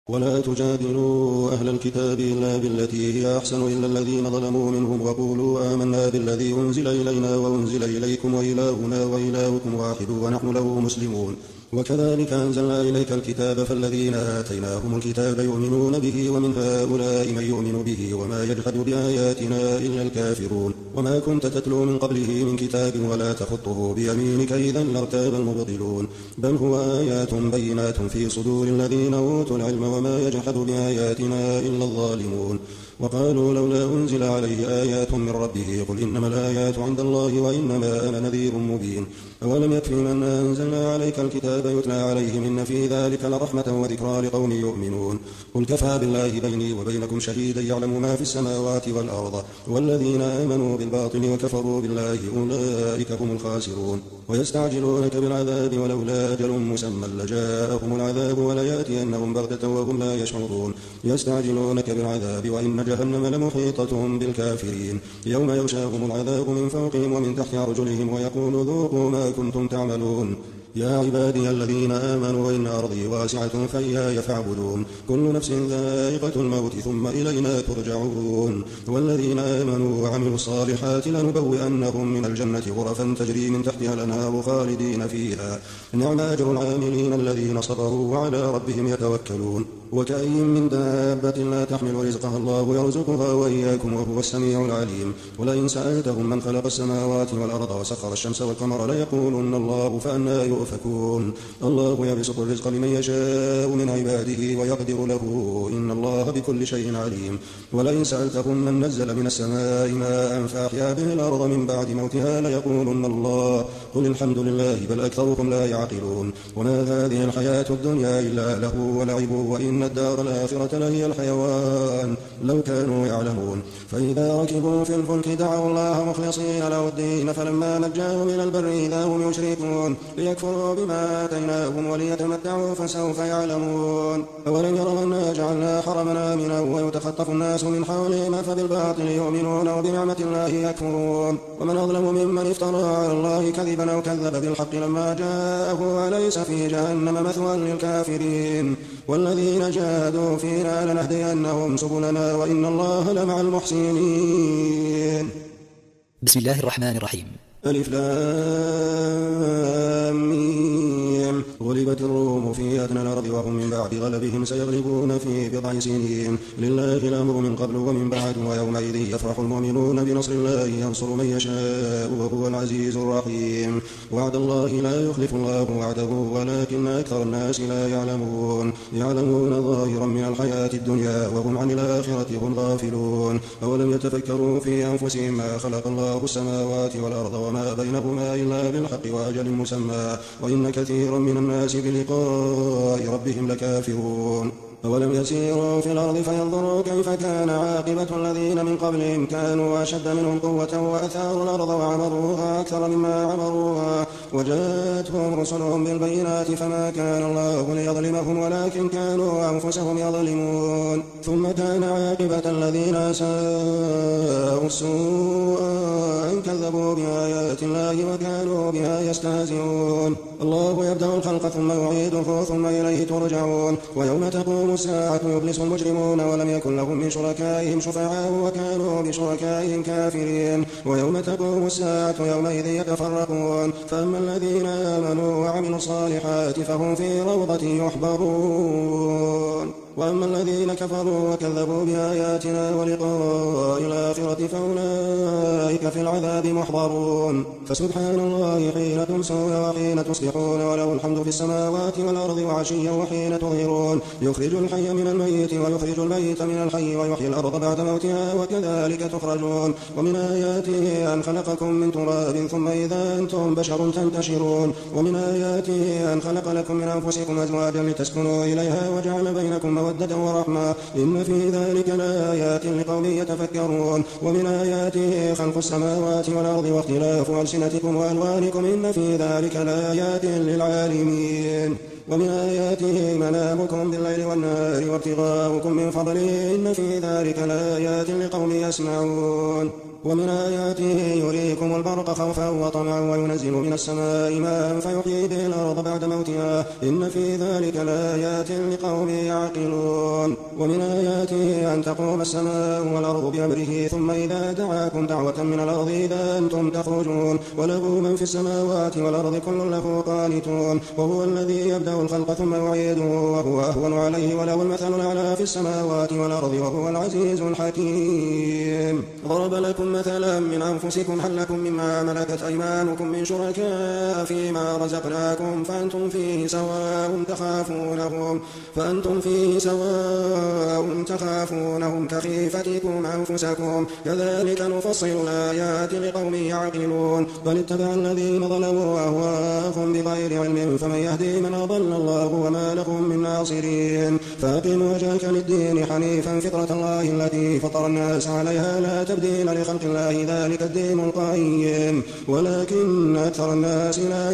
ولا تجادلوا أهل الكتاب إلا بالتي هي أحسن إلا الذين ظلموا منهم وقولوا آمنا بالذي أنزل إلينا وأنزل إليكم وإلهنا وإلهكم واحد ونحن له مسلمون. وكذلك أنزلنا إليك الكتاب فالذين آتيناهم الكتاب يؤمنون به ومن هؤلاء من يؤمن به وما يجحد بآياتنا إلا الكافرون. وما كنت تتلو من قبله من كتاب ولا تخطه بيمينك إذا لارتاب المبطلون بل هو آيات بينات في صدور الذين أوتوا العلم وما يجحد بآياتنا إلا الظالمون. وقالوا لولا أنزل عليه آيات من ربه قل إنما الآيات عند الله وإنما أنا نذير مبين. أولم يكفي من أنزلنا عليك الكتاب يتلى عليهم إن في ذلك لرحمة وذكرى لقوم يؤمنون. قل كفى بالله بيني وبينكم شهيدا يعلم ما في السماوات والأرض والذين آمنوا بالباطل وكفروا بالله أولئك هم الخاسرون. ويستعجلونك بالعذاب ولولا أجل مسمى لجاءهم العذاب وليأتينهم بغتة وهم لا يشعرون. يستعجلونك بالعذاب وإن جهنم لمحيطة بالكافرين يوم يغشاهم العذاب من فوقهم ومن تحت أرجلهم ويقول ذوقوا ما كنتم تعملون. يا عبادي الذين آمنوا إن أرضي واسعة فإياي فاعبدون كل نفس ذائقة الموت ثم إلينا ترجعون. والذين آمنوا وعملوا الصالحات لنبوئنهم من الجنة غرفا تجري من تحتها الأنهار خالدين فيها نعم أجر العاملين الذين صبروا وعلى ربهم يتوكلون. وكأين من دابة لا تحمل رزقها الله يرزقها وإياكم وهو السميع العليم. ولئن سألتهم من خلق السماوات والأرض وسخر الشمس والقمر ليقولن الله فأنى يؤفكون. الله يبسط الرزق لمن يشاء من عباده ويقدر له إن الله بكل شيء عليم. ولئن سألتهم من نزل من السماء ماء فأحيا به الأرض من بعد موتها ليقولن الله قل الحمد لله بل أكثرهم لا يعقلون. وما هذه الحياة الدنيا إلا له ولعب وإن الدار الآخرة لهي الحيوان لو كانوا يعلمون. فإذا ركبوا في الفلك دعوا الله مخلصين له الدين فلما نجاهم إلى البر إذا هم يشركون ليكفروا بما آتيناهم وليتمتعوا فسوف يعلمون. أولم يروا أنا جعلنا حرمنا آمنا ويتخطف الناس من حولهم أفبالباطل يؤمنون وبنعمة الله يكفرون. ومن أظلم ممن افترى على الله كذبا أو كذب بالحق لما جاءه أليس في جهنم مثوى للكافرين. والذين جاهدوا فينا لنهدينهم سبلنا وإن الله لمع المحسنين. بسم الله الرحمن الرحيم. ألف لام ميم. غلبت الروم في أدنى الأرض وهم من بعد غلبهم سيغلبون في بضع سنين لله الأمر من قبل ومن بعد ويومئذ يفرح المؤمنون بنصر الله ينصر من يشاء وهو العزيز الرحيم. وعد الله لا يخلف الله وعده ولكن أكثر الناس لا يعلمون. يعلمون ظاهرا من الحياة الدنيا وهم عن الآخرة هم غافلون. أولم يتفكروا في أنفسهم ما خلق الله السماوات والأرض وما بينهما إلا بالحق وأجل مسمى وإن كثيرا من الناس بلقاء ربهم لكافرون. أولم يسيروا في الأرض فينظروا كيف كان عاقبة الذين من قبلهم كانوا أشد منهم قوة وأثاروا الأرض وعمروها أكثر مما عمروها وجاءتهم رسلهم بالبينات فما كان الله ليظلمهم ولكن كانوا أنفسهم يظلمون. ثم كان عاقبة الذين أساءوا السوء أن كذبوا بآيات الله وكانوا بها يستهزئون. الله يبدأ الخلق ثم يعيده ثم إليه ترجعون. ويوم تقوم الساعة يبلس المجرمون ولم يكن لهم من شركائهم شفعاء وكانوا بشركائهم كافرين. ويوم تقوم الساعة يومئذ يتفرقون فأما الذين آمنوا وعملوا الصالحات فهم في روضة يحبرون وأما الذين كفروا وكذبوا بآياتنا ولقاء الآخرة فأولئك في العذاب محضرون. فسبحان الله حين تمسون وحين تصبحون وله الحمد في السماوات والأرض وعشيا وحين تظهرون. يخرج الحي من الميت ويخرج الميت من الحي ويحيي الأرض بعد موتها وكذلك تخرجون. ومن آياته أن خلقكم من تراب ثم إذا أنتم بشر تنتشرون. ومن آياته أن خلق لكم من أنفسكم أزواجا لتسكنوا إليها وجعل بينكم مودة ورحمة إن في ذلك لآيات لقوم يتفكرون. ومن آياته خلق السماوات والأرض واختلاف ألسنتكم وألوانكم إن في ذلك لآيات للعالمين. ومن آياته منامكم بالليل والنهار وابتغاؤكم من فضله إن في ذلك لآيات لقوم يسمعون. ومن آياته يريكم البرق خوفا وطمعا وينزل من السماء ماء فيحيي به الأرض بعد موتها إن في ذلك لآيات لقوم يعقلون. ومن آياته أن تقوم السماء والأرض بأمره ثم إذا دعاكم دعوة من الأرض إذا أنتم تخرجون وله من في السماوات والأرض كل له قانتون وهو الذي يبدأ الخلق ثم يعيده وهو أهون عليه وله المثل الأعلى في السماوات والأرض وهو العزيز الحكيم. ضرب لكم مثلا من أنفسكم هل لكم مما ملكت أيمانكم من شركاء فيما رزقناكم فأنتم فيه سواء تخافونهم كخيفتكم أنفسكم كذلك نفصل الآيات لقوم يعقلون. بل اتبع الذين ظلموا أهواءهم بغير علم فمن يهدي من أضل الله وما لهم من ناصرين. فأقم وجهك للدين حنيفا فطرة الله التي فطر الناس عليها لا تبديل لخلق الله ذلك الدين القيم ولكن أكثر الناس لا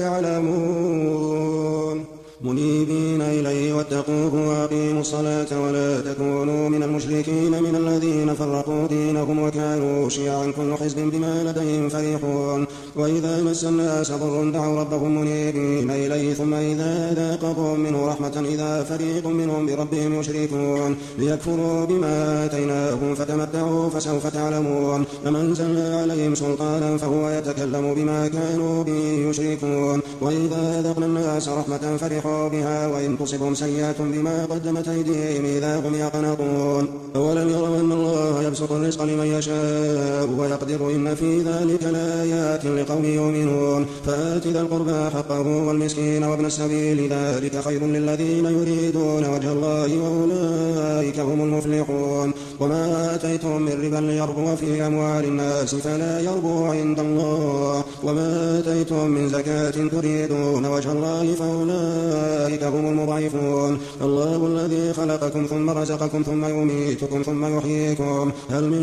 يعلمون. منيبين إليه واتقوه وأقيموا الصلاة ولا تكونوا من المشركين من الذين فرقوا دينهم وكانوا شيعا كل حزب بما لديهم فرحون. وإذا مس الناس ضر دعوا ربهم منيبين إليه ثم إذا ذاقهم منه رحمة إذا فريق منهم بربهم يشركون ليكفروا بما آتيناهم فتمتعوا فسوف تعلمون. أم أنزلنا عليهم سلطانا فهو يتكلم بما كانوا به يشركون. وإذا أذقنا الناس رحمة فرحوا بها وإن تصبهم سيئة بما قدمت أيديهم إذا هم يقنطون. أولم يروا أن الله يبسط الرزق لمن يشاء ويقدر إن في ذلك لآيات لقوم يؤمنون. فآت ذا القربى حقه والمسكين وابن السبيل ذلك خير للذين يريدون وجه الله وأولئك هم المفلحون. وما آتيتم من ربا ليربو في أموال الناس فلا يربو عند الله وما آتيتم من زكاة تريدون وجه الله فأولئك هم المضعفون. الله الذي خلقكم ثم رزقكم ثم يميتكم ثم يحييكم هل من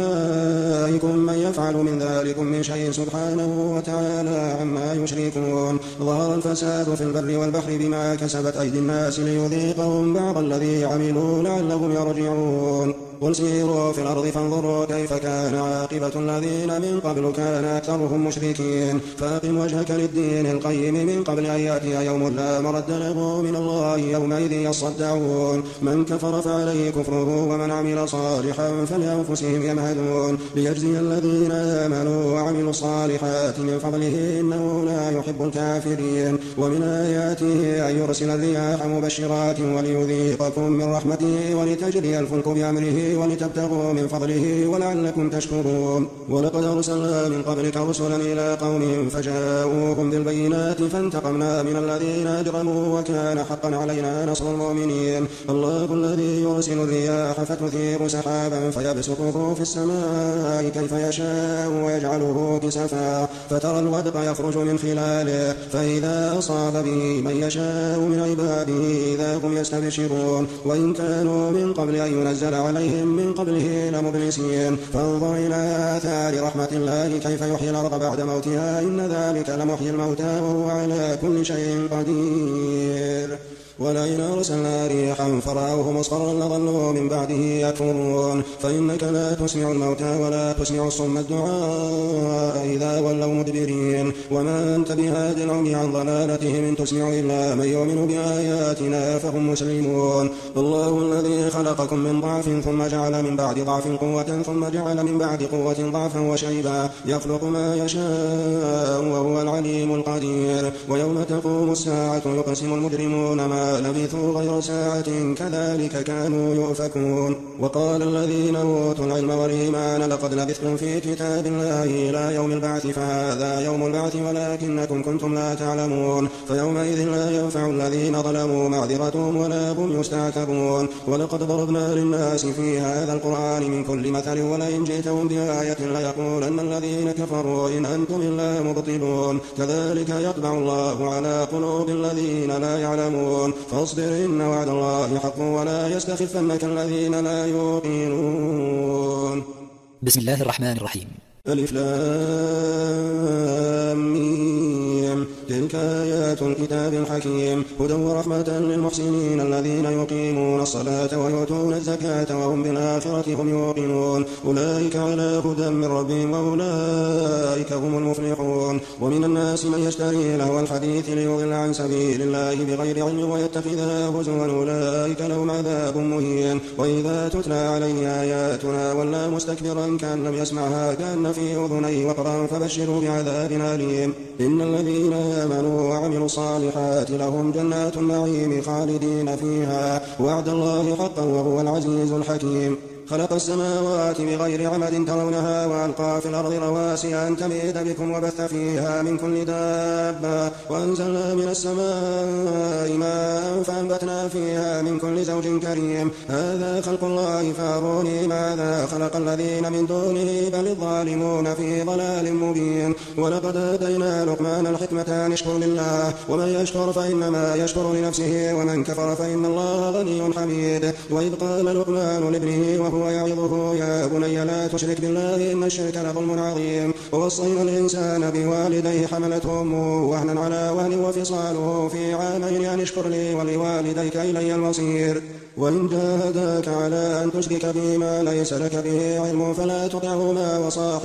شركائكم من يفعل من ذلكم من شيء سبحانه وتعالى عما يشركون. ظهر الفساد في البر والبحر بما كسبت أيدي الناس ليذيقهم بعض الذي عملوا لعلهم يرجعون. قل سيروا في الأرض فانظروا كيف كان عاقبة الذين من قبل كان أكثرهم مشركين. فأقم وجهك للدين القيم من قبل أن يأتي يوم لا مرد له من الله يومئذ يصدعون. من كفر فعليه كفره ومن عمل صالحا فلأنفسهم يمهدون ليجزي الذين آمنوا وعملوا الصالحات من فضله إنه لا يحب الكافرين. ومن آياته أن يرسل الرياح مبشرات وليذيقكم من رحمته ولتجري الفلك بأمره ولتبتغوا من فضله ولعلكم تشكرون. ولقد أرسلنا من قبلك رسلا إلى قومهم فجاءوهم بالبينات فانتقمنا من الذين أجرموا وكان حقا علينا نصر المؤمنين. الله الذي يرسل الرياح فتثير سحابا فيبسطه في السماء كيف يشاء ويجعله كسفا فترى الودق يخرج من خلاله فإذا أصاب به من يشاء من عباده إذا هم يستبشرون. وإن كانوا من قبل أن ينزل عليهم من قبله لمبلسين. فانظر إلى آثار رحمة الله كيف يحيي الأرض بعد موتها إن ذلك لمحيي الموتى وهو على كل شيء قدير. ولئن أرسلنا ريحا فرأوه مصفرا لظلوا من بعده يكفرون. فإنك لا تسمع الموتى ولا تسمع الصم الدعاء إذا ولوا مدبرين. وما أنت بهاد العمي عن ضلالتهم إن تسمع إلا من يؤمن بآياتنا فهم مسلمون. الله الذي خلقكم من ضعف ثم جعل من بعد ضعف قوة ثم جعل من بعد قوة ضعفا وشيبا يخلق ما يشاء وهو العليم القدير. ويوم تقوم الساعة يقسم المجرمون ما لبثوا غير ساعة كذلك كانوا يؤفكون. وقال الذين أوتوا العلم والإيمان لقد لبثتم في كتاب الله إلى يوم البعث فهذا يوم البعث ولكنكم كنتم لا تعلمون. فيومئذ لا ينفع الذين ظلموا معذرتهم ولا هم يستعتبون. ولقد ضربنا للناس في هذا القرآن من كل مثل ولئن جئتهم بآية ليقولن الذين كفروا إن أنتم إلا مبطلون. كذلك يطبع الله على قلوب الذين لا يعلمون. فاصبر إن وعد الله حق ولا يستخفنك الذين لا يوقنون. بسم الله الرحمن الرحيم. ألف لام ميم تلك آيات الكتاب الحكيم هدى ورحمة للمحسنين الذين يقيمون الصلاة ويؤتون الزكاة وهم بالآخرة هم يوقنون أولئك على هدى من ربهم وأولئك هم المفلحون. ومن الناس من يشتري لهو الحديث ليضل عن سبيل الله بغير علم ويتخذها هزوا أولئك لهم عذاب مهين. وإذا تتلى عليه آياتنا ولى مستكبرا كأن لم يسمعها كأن في أذنيه وقرا فبشروا بعذاب أليم. إن الذين آمنوا وعملوا الصالحات لهم جنات النعيم خالدين فيها وعد الله حقا وهو العزيز الحكيم. خلق السماوات بغير عمد ترونها وألقى في الأرض رواسي أن تميد بكم وبث فيها من كل دابة وأنزلنا من السماء ماء فأنبتنا فيها من كل زوج كريم. هذا خلق الله فاروني ماذا خلق الذين من دونه بل الظالمون في ضلال مبين. ولقد آتينا لقمان الحكمة أن اشكر لله ومن يشكر فإنما يشكر لنفسه ومن كفر فإن الله غني حميد. وإذ قال لقمان لابنه وهو يعظه يا بني لا تشرك بالله إن الشرك لظلم عظيم. ووصينا الإنسان بوالديه حملته أمه وهنا على وهن وفصاله في عامين أن اشكر لي ولوالديك إلي المصير. وإن جاهداك على أن تشرك بما ليس لك به علم فلا تطعهما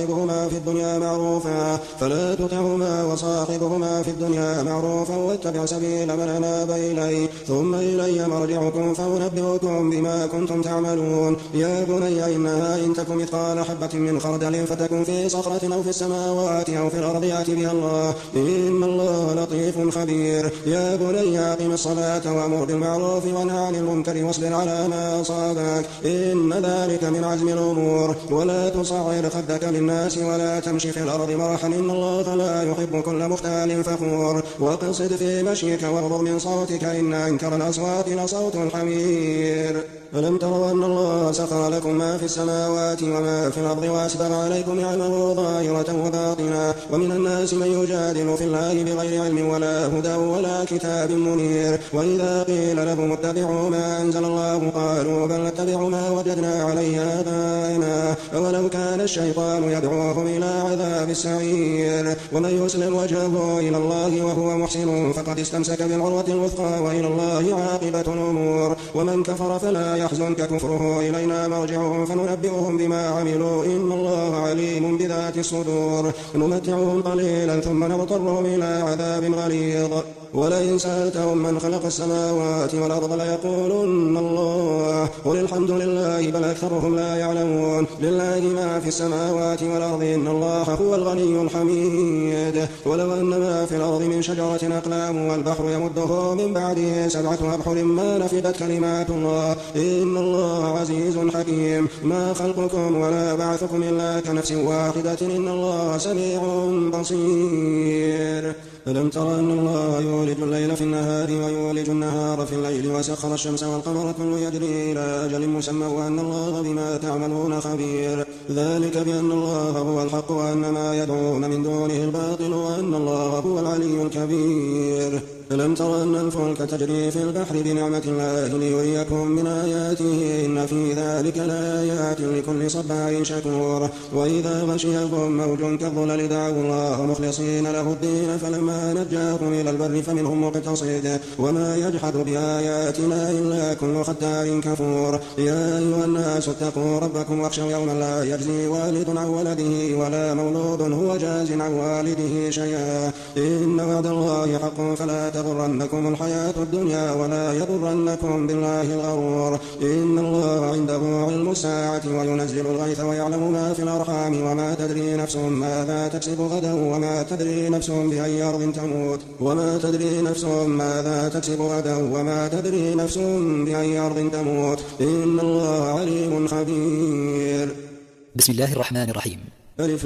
وصاحبهما في الدنيا معروفا واتبع سبيل من أناب إلي ثم إلي مرجعكم فأنبئكم بما كنتم تعملون. يا بني إنها إن تك مثقال حبة من خردل فتكن في صخرة أو في السماوات أو في الأرض يأت بها الله إن الله لطيف خبير. يا بني أقم الصلاة وأمر بالمعروف وانه عن المنكر واصبر على ما أصابك إن ذلك من عزم الأمور. ولا تصعر خدك للناس ولا تمشي في الأرض مرحا إن الله لا يحب كل مختال فخور. واقصد في مشيك واغضض من صوتك إن أنكر الأصوات لصوت الحمير. ألم تروا أن الله سخر لكم ما في السماوات وما في الأرض وأسبغ عليكم نعمه ظاهرة وباطنة ومن الناس من يجادل في الله بغير علم ولا هدى ولا كتاب منير. وإذا قيل لهم اتبعوا ما أنزل الله قالوا بل نتبع ما وجدنا عليه آباءنا أولو كان الشيطان يدعوهم إلى عذاب السعير. ومن يسلم وجهه إلى الله وهو محسن فقد استمسك بالعروة الوثقى وإلى الله عاقبة الأمور. ومن كفر فلا يحزنك كفره إلينا مرجعهم فننبئهم بما عملوا إن الله عليم بذات الصدور. نمتعهم قليلا ثم نضطرهم إلى عذاب غليظ. ولئن سألتهم من خلق السماوات والأرض ليقولن الله قل الحمد لله بل أكثرهم لا يعلمون. لله ما في السماوات والأرض إن الله هو الغني الحميد. ولو أن ما في الأرض من شجرة أقلام والبحر يمده من بعده 7 أبحر ما نفدت كلمات الله إن الله عزيز حكيم. ما خلقكم ولا بعثكم إلا كنفس واحدة إن الله سميع بصير. ألم تر أن الله يولج الليل في النهار ويولج النهار في الليل وسخر الشمس والقمر كل يجري إلى أجل مسمى وأن الله بما تعملون خبير. ذلك بأن الله هو الحق وأن ما يدعون من دونه الباطل وأن الله هو العلي الكبير. ألم تر أن الفلك تجري في البحر بنعمة الله ليريكم من آياته إن في ذلك لآيات لكل صبار شكور. وإذا غشيهم موج كالظلل دعوا الله مخلصين له الدين فلما نجاهم إلى البر فمنهم مقتصد وما يجحد بآياتنا إلا كل ختار كفور. يا أيها الناس اتقوا ربكم واخشوا يوما لا يجزي والد عن ولده ولا مولود هو جاز عن والده شيئا إن وعد الله حق فلا تغرنكم الحياة الدنيا ولا يغرنكم بالله الغرور. إن الله عنده علم الساعة وينزل الغيث ويعلم ما في الأرحام وما تدري نفس ماذا تكسب غدا وما تدري نفس بأي أرض تموت وما تدري نفس ماذا تكسب غدا وما تدري نفس بأي أرض تموت إن الله عليم خبير. بسم الله الرحمن الرحيم. ألف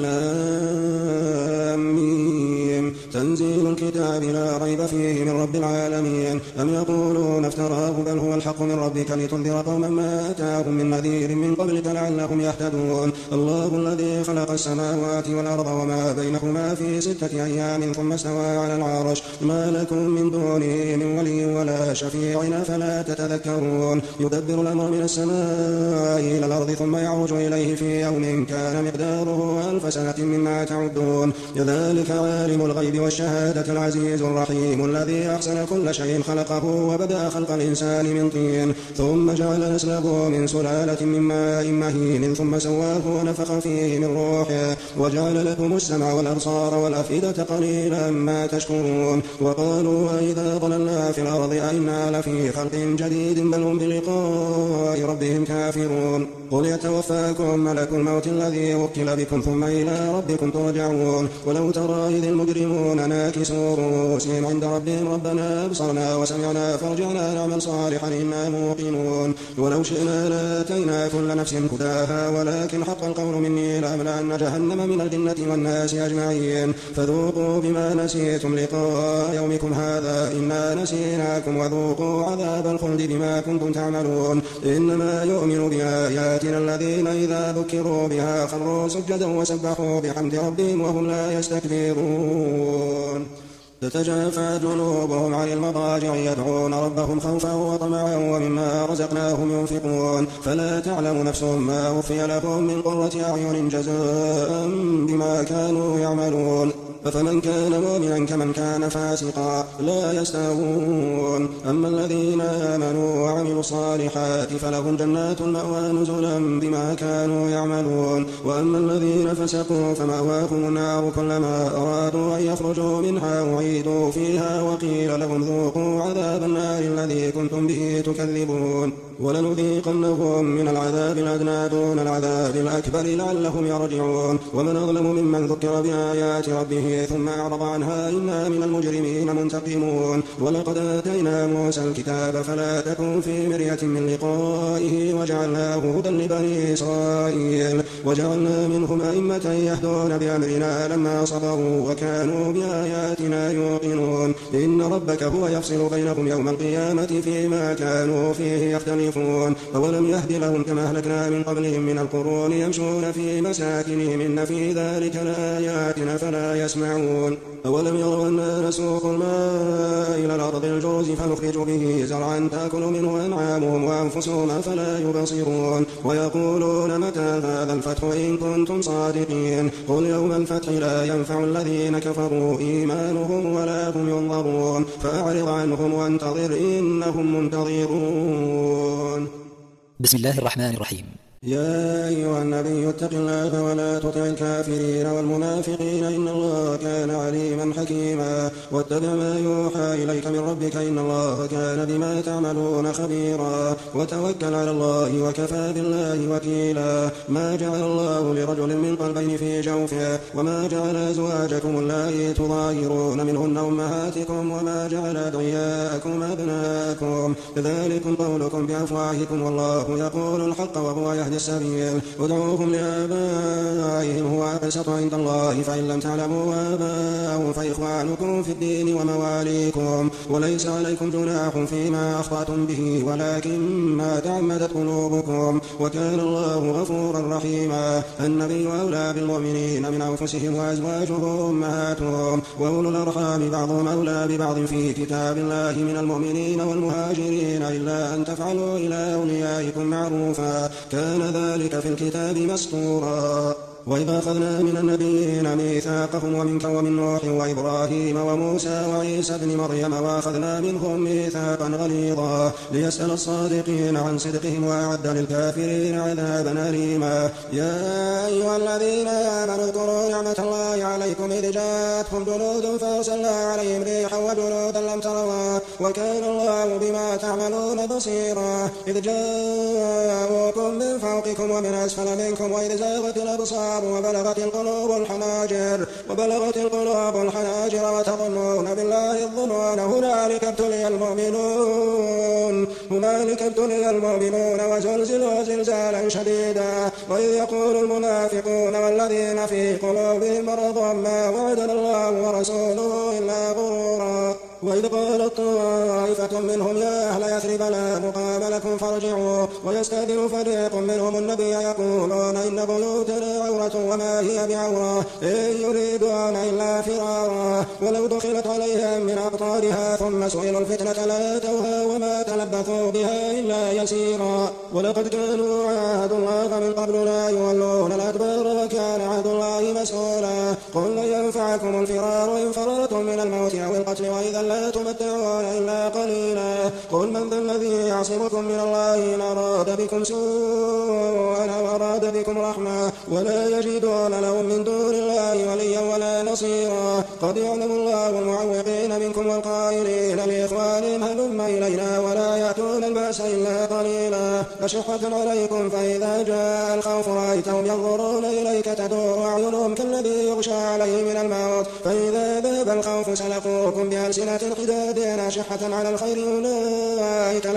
لام ميم تنزيل الكتاب لا ريب فيه من رب العالمين. أم يقولون افتراه بل هو الحق من ربك لتنذر قوما ما أتاهم من نذير من قبلك لعلهم يهتدون. الله الذي خلق السماوات والأرض وما بينهما في 6 أيام ثم استوى على العرش ما لكم من دونه من ولي ولا شفيع أفلا تتذكرون. يدبر الأمر من السماء إلى الأرض ثم يعرج إليه في يوم كان مقداره 1000 سنة مما تعدون. ذلك عالم الغيب والشهادة العزيز الرحيم الذي أحسن كل شيء خلقه وبدأ خلق الإنسان من طين ثم جعل نسله من سلالة من ماء مهين ثم سواه ونفخ فيه من روحه وجعل لكم السمع والأبصار والأفئدة قليلا ما تشكرون وقالوا أئذا ضللنا في الأرض أئنا لفي خلق جديد بل هم بلقاء ربهم كافرون قل يتوفاكم ملك الموت الذي وكل بكم ثم إلى ربكم ترجعون ولو ترى إذ المجرمون ناكسوا رؤوسهم عند ربهم ربنا أبصرنا وسمعنا فارجعنا نعمل صالحا إنا موقنون ولو شئنا لآتينا كل نفس هداها ولكن حق القول مني لأملأن جهنم من الجنة والناس أجمعين فذوقوا بما نسيتم لقاء يومكم هذا إنا نسيناكم وذوقوا عذاب الخلد بما كنتم تعملون إنما يؤمن بآياتنا الذين إذا ذكروا بها خروا سجدا وسبحوا بحمد ربهم وهم لا يستكبرون تتجافى جنوبهم عن المضاجع يدعون ربهم خوفا وطمعا ومما رزقناهم ينفقون فلا تعلم نفس ما أخفي لهم من قرة أعين جزاء بما كانوا يعملون أفمن كان مؤمنا كمن كان فاسقا لا يستوون أما الذين آمنوا وعملوا الصالحات فلهم جنات المأوى نزلا بما كانوا يعملون وأما الذين فسقوا فمأواهم النار كلما أرادوا أن يخرجوا منها أعيدوا فيها وقيل لهم ذوقوا عذاب النار الذي كنتم به تكذبون ولنذيقنهم من العذاب الأدنى دون العذاب الأكبر لعلهم يرجعون ومن أظلم ممن ذكر بآيات ربه ثم أعرض عنها إنا من المجرمين منتقمون ولقد آتينا موسى الكتاب فلا تكن في مرية من لقائه وجعلناه هدى لبني إسرائيل وجعلنا منهم أئمة يهدون بأمرنا لما صبروا وكانوا بآياتنا يوقنون إن ربك هو يفصل بينهم يوم القيامة فيما كانوا فيه يختلفون أولم يهد لهم كما أهلكنا من قبلهم من القرون يمشون في مساكنهم إن في ذلك لآيات فلا يسمعون أولم يروا أنا نسوق الماء إلى الأرض الجرز فنخرج به زرعا تأكل منه أنعامهم وأنفسهم أفلا يبصرون ويقولون متى هذا الفتح إن كنتم صادقين قل يوم الفتح لا ينفع الذين كفروا إيمانهم ولا هم ينظرون فأعرض عنهم وانتظر إنهم منتظرون. بسم الله الرحمن الرحيم. يا أيها النبي اتق الله ولا تطع الكافرين والمنافقين إن الله كان عليما حكيما واتبع ما يوحى إليك من ربك إن الله كان بما تعملون خبيرا وتوكل على الله وكفى بالله وكيلا ما جعل الله لرجل من قلبين في جوفه وما جعل أزواجكم اللائي تظاهرون منهن أمهاتكم وما جعل أدعياءكم أبناءكم ذلكم قولكم بأفواهكم والله يقول الحق وهو يهدي السبيل ادعوهم لآبائهم هو أقسط عند الله فإن لم تعلموا آباءهم فإخوانكم في الدين ومواليكم وليس عليكم جناح فيما أخطأتم به ولكن ما تعمدت قلوبكم وكان الله غفورا رحيما. النبي أولى بالمؤمنين من أنفسهم وأزواجه أمهاتهم وأولو الأرحام بعضهم أولى ببعض في كتاب الله من المؤمنين والمهاجرين إلا أن تفعلوا إلى أوليائكم معروفا كان ذلك في الكتاب مسطورا. وإذا أخذنا من النبيين ميثاقهم ومنك ومن نوح وإبراهيم وموسى وعيسى ابن مريم وأخذنا منهم ميثاقا غليظا ليسأل الصادقين عن صدقهم وأعد للكافرين عذابا أليما. يا أيها الذين آمنوا اذكروا نعمة الله عليكم إذ جاءتكم جنود فأرسلنا عليهم ريحا وجنودا لم تروا وكان الله بما تعملون بصيرا. إذ جاءوكم من فوقكم ومن أسفل منكم وإذ زاغت الأبصار وبلغت القلوب الحناجر وتظنون بالله الظنون هنالك ابتلي المؤمنون وزلزلوا زلزالا شديدا. وإذ يقول المنافقون والذين في قلوبهم مرض ما وعدنا الله ورسوله إلا غرورا. وإذ قالت طائفة منهم يا أهل يثرب لا مقام لكم فارجعوا ويستأذن فريق منهم النبي يقولون إن بيوتنا عورة وما هي بعورة إن يريدون إلا فرارا ولو دخلت عليهم من أقطارها ثم سئلوا الفتنة لاتوها وما تلبثوا بها إلا يسيرا. ولقد كانوا عاهدوا الله من قبل لا يولون الأدبار وكان عهد الله مسؤولا. قل لن ينفعكم لكم الفرار إن فررتم من الموت أو القتل وإذا لا تمتعون إلا قليلا قل من ذا الذي يعصمكم من الله إن أراد بكم سوءا أو أراد بكم رحمة ولا يجدون لهم من دون الله وليا ولا نصيرا قد يعلم الله المعوقين منكم والقائلين لإخوانهم هلم إلينا ولا يأتون البأس إلا قليلا أشحة عليكم فإذا جاء الخوف رأيتهم ينظرون إليك تدور أعينهم كالذي يغشى عليه من الموت فإذا ذهب الخوف سلقوكم بألسنة حداد أشحة على الخير أولئك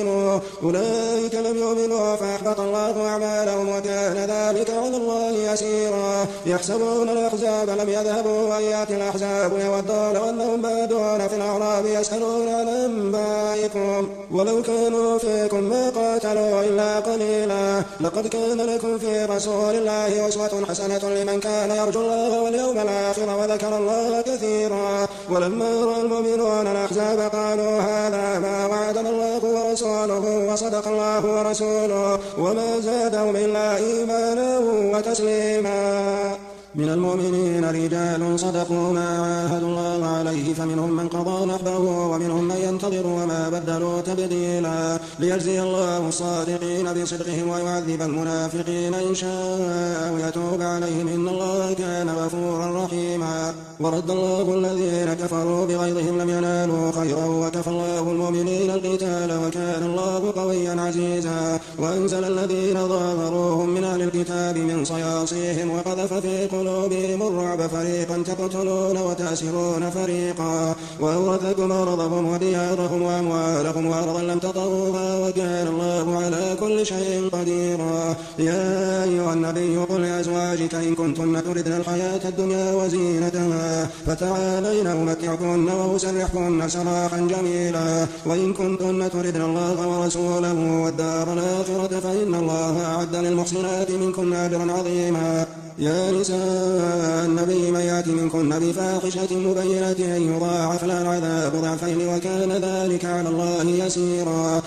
لم يؤمنوا فأحبط الله أعمالهم وكان ذلك على الله يسيرا يحسبون الأحزاب لم يذهبوا ويأتي الأحزاب يودون أنهم بادون في الأعراب يسألون عن أنبائكم ولو كانوا فيكم ما قاتلوا إلا قليلا لقد كان لكم في رسول الله أسوة حسنة لمن كان يرجو الله واليوم الآخر وذكر الله كثيرا ولما رأى المؤمنون الأحزاب قالوا هذا ما وعدنا الله ورسوله وصدق الله ورسوله وما زادهم إلا إيمانا وتسليما من المؤمنين رجال صدقوا ما عاهدوا الله عليه فمنهم من قضى نحبه ومنهم من ينتظر وما بدلوا تبديلا ليجزي الله الصادقين بصدقهم ويعذب المنافقين إن شاء ويتوب عليهم إن الله كان غفورا رحيما ورد الله الذين كفروا بغيظهم لم ينالوا خيرا وكفى الله المؤمنين القتال وكان الله قويا عزيزا وأنزل الذين ظاهروهم من أهل الكتاب من صياصيهم وقذف في قلوبهم الرعب فريقا تقتلون وتأسرون فريقا وأورثكم أرضهم وديارهم وأموالهم وأرضا لم تطروها وكان الله على كل شيء قديرا يا أيها النبي قل لأزواجك إن كنتن تردن الحياة الدنيا وزينتها فتعالين أمتعكن وأسرحكن سراحا جميلا وإن كنتن تردن الله ورسوله والدار الآخرة فإن الله أعد للمحسنات منكن أجرا عظيما يا نساء النبي من يأت منكن بفاحشة مبينة يضاعف لها العذاب ضعفين وكان ذلك على الله يسيرا